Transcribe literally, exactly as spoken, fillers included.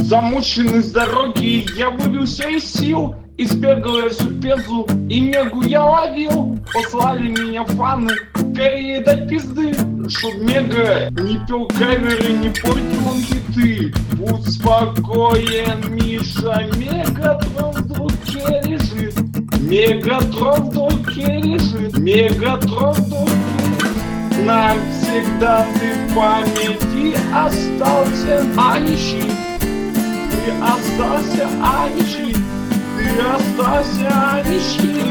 Замученный с дороги, я выбился из сил. И сбегал я всю пезу, и мегу я ловил. Послали меня фаны, скорее дать пизды, чтоб мега не пел каверы, не портил он хиты. Будь спокоен, Миша, Мегатрон в руке лежит. Мегатрон в руке лежит. Мегатрон в руке. Навсегда ты в памяти остался, Аничи. Ты остался, Аничи. Ты остался, Аничи.